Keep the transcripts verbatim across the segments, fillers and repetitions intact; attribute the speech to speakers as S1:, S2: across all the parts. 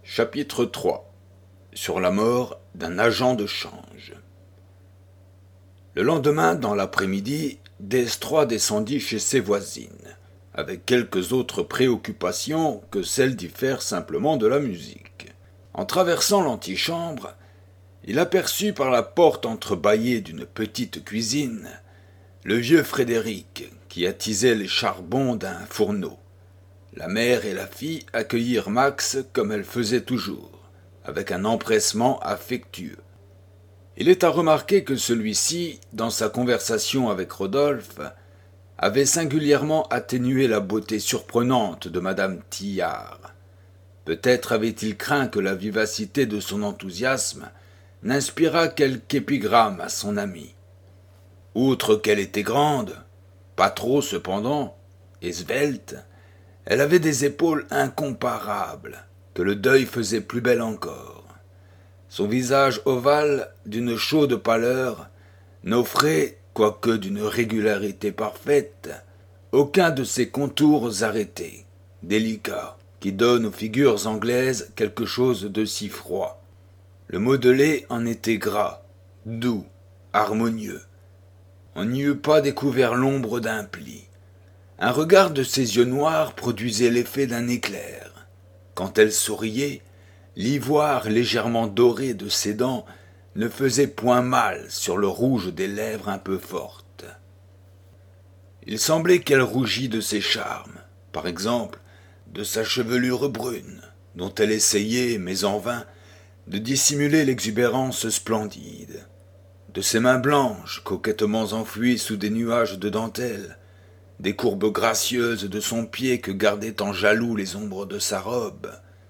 S1: Chapitre trois. Sur la mort d'un agent de change. Le lendemain, dans l'après-midi, Destroy descendit chez ses voisines, avec quelques autres préoccupations que celle d'y faire simplement de la musique. En traversant l'antichambre, il aperçut par la porte entrebâillée d'une petite cuisine le vieux Frédéric qui attisait les charbons d'un fourneau. La mère et la fille accueillirent Max comme elles faisaient toujours, avec un empressement affectueux. Il est à remarquer que celui-ci, dans sa conversation avec Rodolphe, avait singulièrement atténué la beauté surprenante de madame Tillard. Peut-être avait-il craint que la vivacité de son enthousiasme n'inspirât quelque épigramme à son ami. Outre qu'elle était grande, pas trop cependant, et svelte, elle avait des épaules incomparables, que le deuil faisait plus belle encore. Son visage ovale, d'une chaude pâleur, n'offrait, quoique d'une régularité parfaite, aucun de ces contours arrêtés, délicats, qui donnent aux figures anglaises quelque chose de si froid. Le modelé en était gras, doux, harmonieux. On n'y eût pas découvert l'ombre d'un pli. Un regard de ses yeux noirs produisait l'effet d'un éclair. Quand elle souriait, l'ivoire légèrement doré de ses dents ne faisait point mal sur le rouge des lèvres un peu fortes. Il semblait qu'elle rougît de ses charmes, par exemple de sa chevelure brune, dont elle essayait, mais en vain, de dissimuler l'exubérance splendide, de ses mains blanches coquettement enfouies sous des nuages de dentelle, des courbes gracieuses de son pied que gardaient en jaloux les ombres de sa robe.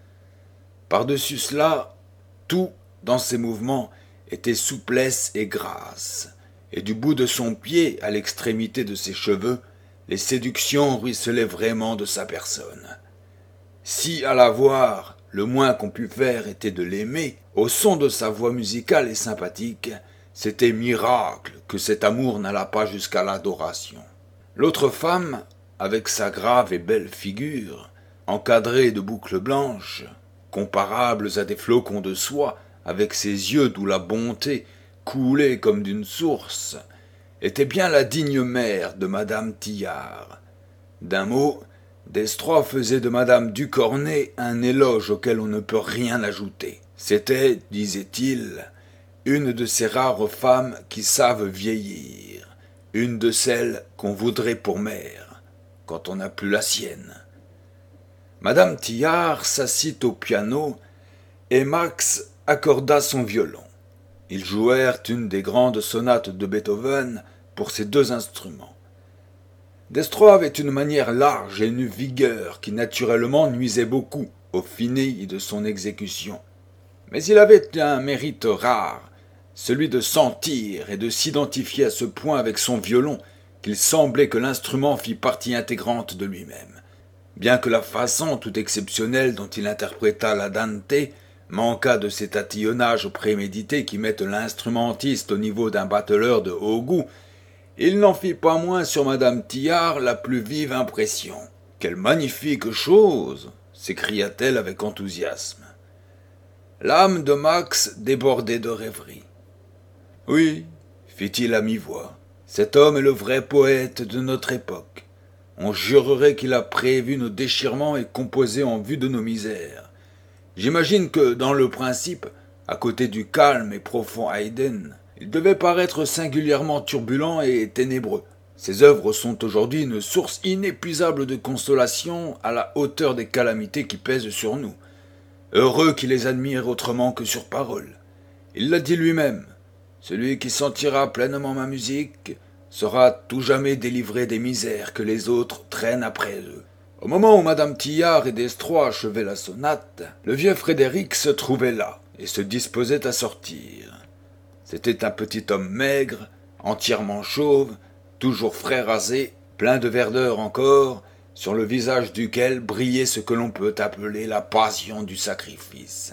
S1: Par-dessus cela, tout, dans ses mouvements, était souplesse et grâce, et du bout de son pied à l'extrémité de ses cheveux, les séductions ruisselaient vraiment de sa personne. Si, à la voir, le moins qu'on pût faire était de l'aimer, au son de sa voix musicale et sympathique, c'était miracle que cet amour n'allât pas jusqu'à l'adoration. L'autre femme, avec sa grave et belle figure, encadrée de boucles blanches, comparables à des flocons de soie, avec ses yeux d'où la bonté coulait comme d'une source, était bien la digne mère de madame Tillard. D'un mot, Destroy faisait de madame Ducornet un éloge auquel on ne peut rien ajouter. C'était, disait-il, une de ces rares femmes qui savent vieillir, une de celles qu'on voudrait pour mère, quand on n'a plus la sienne. Madame Tillard s'assit au piano, et Max accorda son violon. Ils jouèrent une des grandes sonates de Beethoven pour ces deux instruments. Destroy avait une manière large et une vigueur qui naturellement nuisait beaucoup au fini de son exécution. Mais il avait un mérite rare, celui de sentir et de s'identifier à ce point avec son violon qu'il semblait que l'instrument fît partie intégrante de lui-même. Bien que la façon tout exceptionnelle dont il interpréta l'Andante manquât de ces tatillonnages prémédités qui mettent l'instrumentiste au niveau d'un battleur de haut goût, il n'en fit pas moins sur madame Tillard la plus vive impression. « Quelle magnifique chose !» s'écria-t-elle avec enthousiasme. L'âme de Max débordait de rêverie. « Oui, fit-il à mi-voix, cet homme est le vrai poète de notre époque. On jurerait qu'il a prévu nos déchirements et composé en vue de nos misères. J'imagine que, dans le principe, à côté du calme et profond Haydn, il devait paraître singulièrement turbulent et ténébreux. Ses œuvres sont aujourd'hui une source inépuisable de consolation à la hauteur des calamités qui pèsent sur nous. Heureux qui les admire autrement que sur parole. Il l'a dit lui-même. Celui qui sentira pleinement ma musique sera tout jamais délivré des misères que les autres traînent après eux. Au moment où madame Tillard et Destroy achevaient la sonate, le vieux Frédéric se trouvait là et se disposait à sortir. C'était un petit homme maigre, entièrement chauve, toujours frais rasé, plein de verdeur encore, sur le visage duquel brillait ce que l'on peut appeler la passion du sacrifice.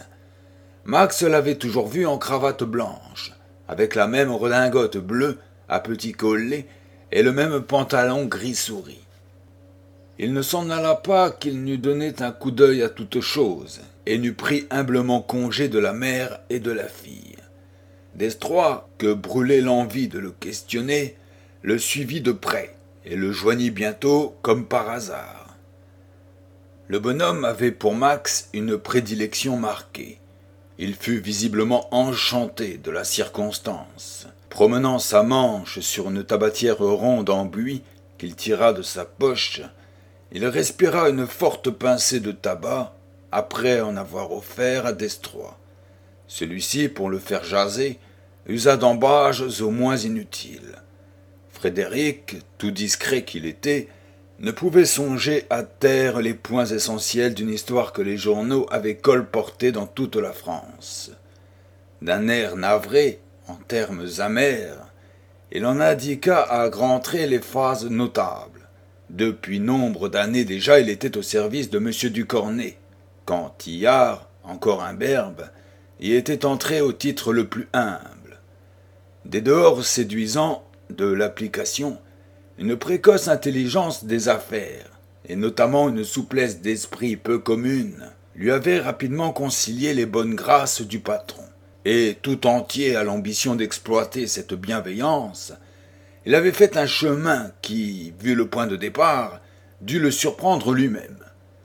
S1: Max l'avait toujours vu en cravate blanche, avec la même redingote bleue à petits collets et le même pantalon gris souris. Il ne s'en alla pas qu'il n'eût donné un coup d'œil à toute chose, et n'eût pris humblement congé de la mère et de la fille. Destrois, que brûlait l'envie de le questionner, le suivit de près et le joignit bientôt comme par hasard. Le bonhomme avait pour Max une prédilection marquée. Il fut visiblement enchanté de la circonstance. Promenant sa manche sur une tabatière ronde en buis qu'il tira de sa poche, il respira une forte pincée de tabac après en avoir offert à Destrois. Celui-ci, pour le faire jaser, usa d'ambages au moins inutiles. Frédéric, tout discret qu'il était, ne pouvait songer à taire les points essentiels d'une histoire que les journaux avaient colportée dans toute la France. D'un air navré, en termes amers, il en indiqua à grands traits les phases notables. Depuis nombre d'années déjà, il était au service de M. Ducornet, quand Tillard, encore imberbe, y était entré au titre le plus humble. Des dehors séduisants de l'application, une précoce intelligence des affaires, et notamment une souplesse d'esprit peu commune, lui avait rapidement concilié les bonnes grâces du patron. Et, tout entier à l'ambition d'exploiter cette bienveillance, il avait fait un chemin qui, vu le point de départ, dut le surprendre lui-même.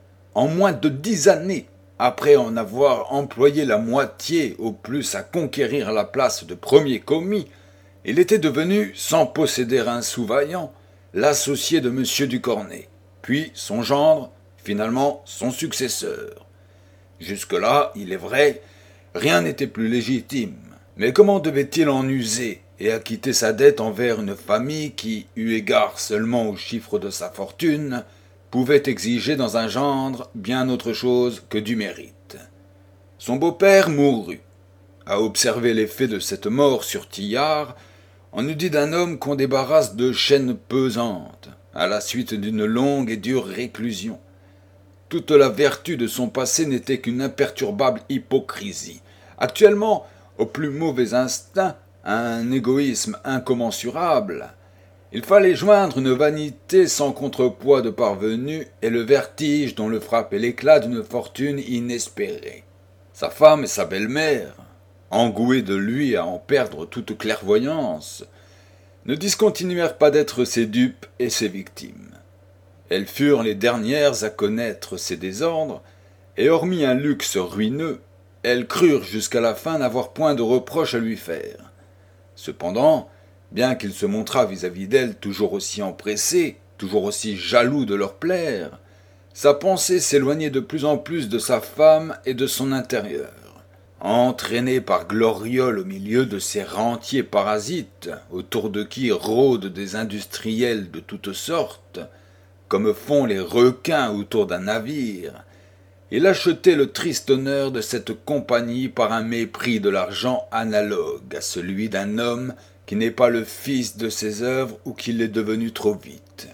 S1: En moins de dix années, après en avoir employé la moitié au plus à conquérir la place de premier commis, il était devenu, sans posséder un sou vaillant, l'associé de M. Ducornet, puis son gendre, finalement son successeur. Jusque-là, il est vrai, rien n'était plus légitime. Mais comment devait-il en user et acquitter sa dette envers une famille qui, eu égard seulement au chiffre de sa fortune, pouvait exiger dans un gendre bien autre chose que du mérite? Son beau-père mourut. À observer l'effet de cette mort sur Tillard, on eût dit d'un homme qu'on débarrasse de chaînes pesantes, à la suite d'une longue et dure réclusion. Toute la vertu de son passé n'était qu'une imperturbable hypocrisie. Actuellement, au plus mauvais instinct, un égoïsme incommensurable, il fallait joindre une vanité sans contrepoids de parvenu et le vertige dont le frappait l'éclat d'une fortune inespérée. Sa femme et sa belle-mère, engouées de lui à en perdre toute clairvoyance, ne discontinuèrent pas d'être ses dupes et ses victimes. Elles furent les dernières à connaître ses désordres, et hormis un luxe ruineux, elles crurent jusqu'à la fin n'avoir point de reproche à lui faire. Cependant, bien qu'il se montrât vis-à-vis d'elles toujours aussi empressé, toujours aussi jaloux de leur plaire, sa pensée s'éloignait de plus en plus de sa femme et de son intérieur. Entraîné par gloriole au milieu de ces rentiers parasites, autour de qui rôdent des industriels de toutes sortes, comme font les requins autour d'un navire, il achetait le triste honneur de cette compagnie par un mépris de l'argent analogue à celui d'un homme qui n'est pas le fils de ses œuvres ou qui l'est devenu trop vite.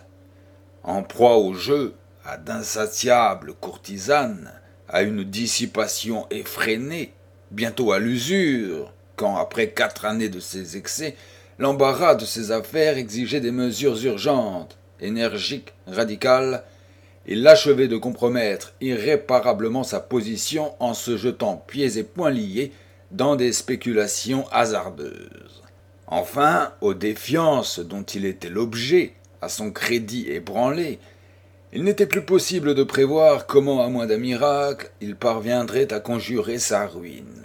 S1: En proie au jeu, à d'insatiables courtisanes, à une dissipation effrénée, bientôt à l'usure, quand, après quatre années de ses excès, l'embarras de ses affaires exigeait des mesures urgentes, énergiques, radicales, il achevait de compromettre irréparablement sa position en se jetant pieds et poings liés dans des spéculations hasardeuses. Enfin, aux défiances dont il était l'objet, à son crédit ébranlé, il n'était plus possible de prévoir comment, à moins d'un miracle, il parviendrait à conjurer sa ruine.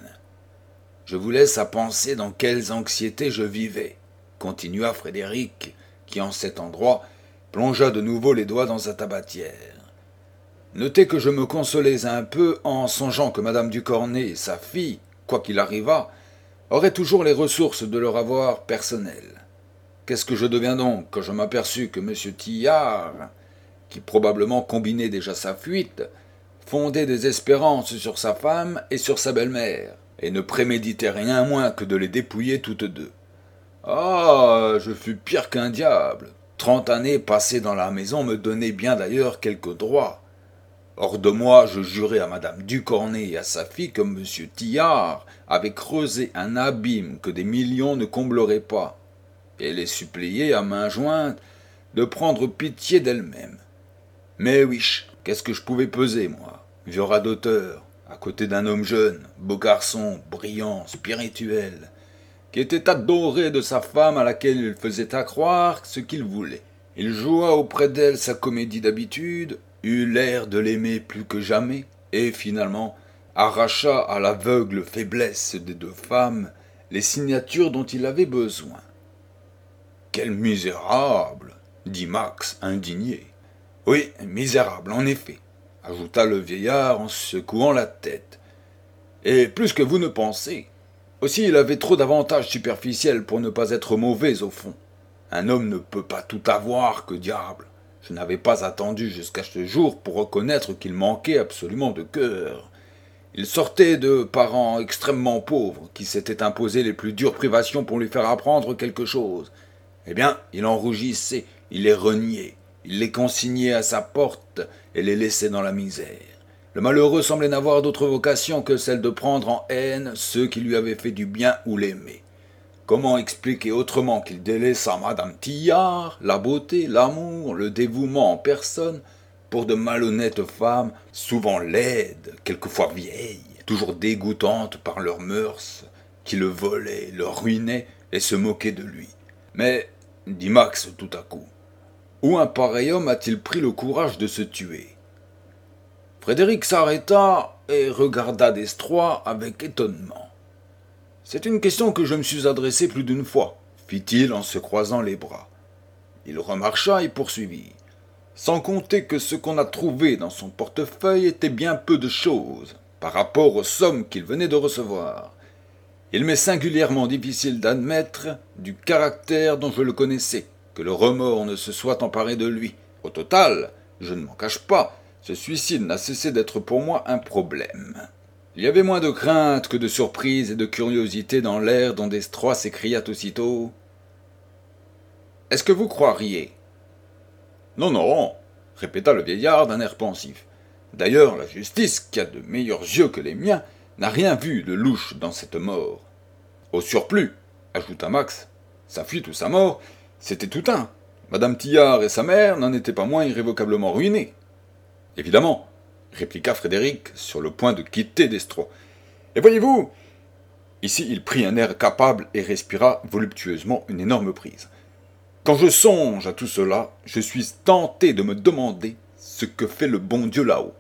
S1: Je vous laisse à penser dans quelles anxiétés je vivais, continua Frédéric, qui en cet endroit plongea de nouveau les doigts dans sa tabatière. Notez que je me consolais un peu en songeant que madame Ducornet et sa fille, quoi qu'il arrivât, auraient toujours les ressources de leur avoir personnel. Qu'est-ce que je deviens donc quand je m'aperçus que M. Tillard, qui probablement combinait déjà sa fuite, fondait des espérances sur sa femme et sur sa belle-mère, et ne préméditait rien moins que de les dépouiller toutes deux. Ah, je fus pire qu'un diable. Trente années passées dans la maison me donnaient bien d'ailleurs quelques droits. Hors de moi, je jurai à madame Ducornet et à sa fille que M. Tillard avait creusé un abîme que des millions ne combleraient pas, et les suppliai à main jointe de prendre pitié d'elle-même. Mais wiche, qu'est-ce que je pouvais peser, moi, vieux radoteur, à côté d'un homme jeune, beau garçon, brillant, spirituel, qui était adoré de sa femme à laquelle il faisait accroire ce qu'il voulait. Il joua auprès d'elle sa comédie d'habitude, eut l'air de l'aimer plus que jamais, et finalement arracha à l'aveugle faiblesse des deux femmes les signatures dont il avait besoin. « Quel misérable !» dit Max, indigné. « Oui, misérable, en effet, » ajouta le vieillard en secouant la tête. « Et plus que vous ne pensez. Aussi il avait trop d'avantages superficiels pour ne pas être mauvais au fond. Un homme ne peut pas tout avoir, que diable. Je n'avais pas attendu jusqu'à ce jour pour reconnaître qu'il manquait absolument de cœur. Il sortait de parents extrêmement pauvres, qui s'étaient imposé les plus dures privations pour lui faire apprendre quelque chose. Eh bien, il en rougissait, il les reniait, il les consignait à sa porte et les laissait dans la misère. Le malheureux semblait n'avoir d'autre vocation que celle de prendre en haine ceux qui lui avaient fait du bien ou l'aimer. Comment expliquer autrement qu'il délaissa Madame Tillard, la beauté, l'amour, le dévouement en personne, pour de malhonnêtes femmes, souvent laides, quelquefois vieilles, toujours dégoûtantes par leurs mœurs, qui le volaient, le ruinaient et se moquaient de lui. Mais, dit Max tout à coup, où un pareil homme a-t-il pris le courage de se tuer ? Frédéric s'arrêta et regarda Destrois avec étonnement. C'est une question que je me suis adressée plus d'une fois, fit-il en se croisant les bras. Il remarcha et poursuivit. Sans compter que ce qu'on a trouvé dans son portefeuille était bien peu de choses par rapport aux sommes qu'il venait de recevoir. Il m'est singulièrement difficile d'admettre, du caractère dont je le connaissais, que le remords ne se soit emparé de lui. Au total, je ne m'en cache pas, ce suicide n'a cessé d'être pour moi un problème. Il y avait moins de crainte que de surprise et de curiosité dans l'air dont Destrois s'écria aussitôt. « Est-ce que vous croiriez ?»« Non, non, » répéta le vieillard d'un air pensif. « D'ailleurs, la justice, qui a de meilleurs yeux que les miens, n'a rien vu de louche dans cette mort. »« Au surplus, » ajouta Max, « sa fuite ou sa mort, c'était tout un. Madame Tillard et sa mère n'en étaient pas moins irrévocablement ruinées. »« Évidemment, » répliqua Frédéric, sur le point de quitter Destrois. « Et voyez-vous » Ici il prit un air capable et respira voluptueusement une énorme prise. « Quand je songe à tout cela, je suis tenté de me demander ce que fait le bon Dieu là-haut.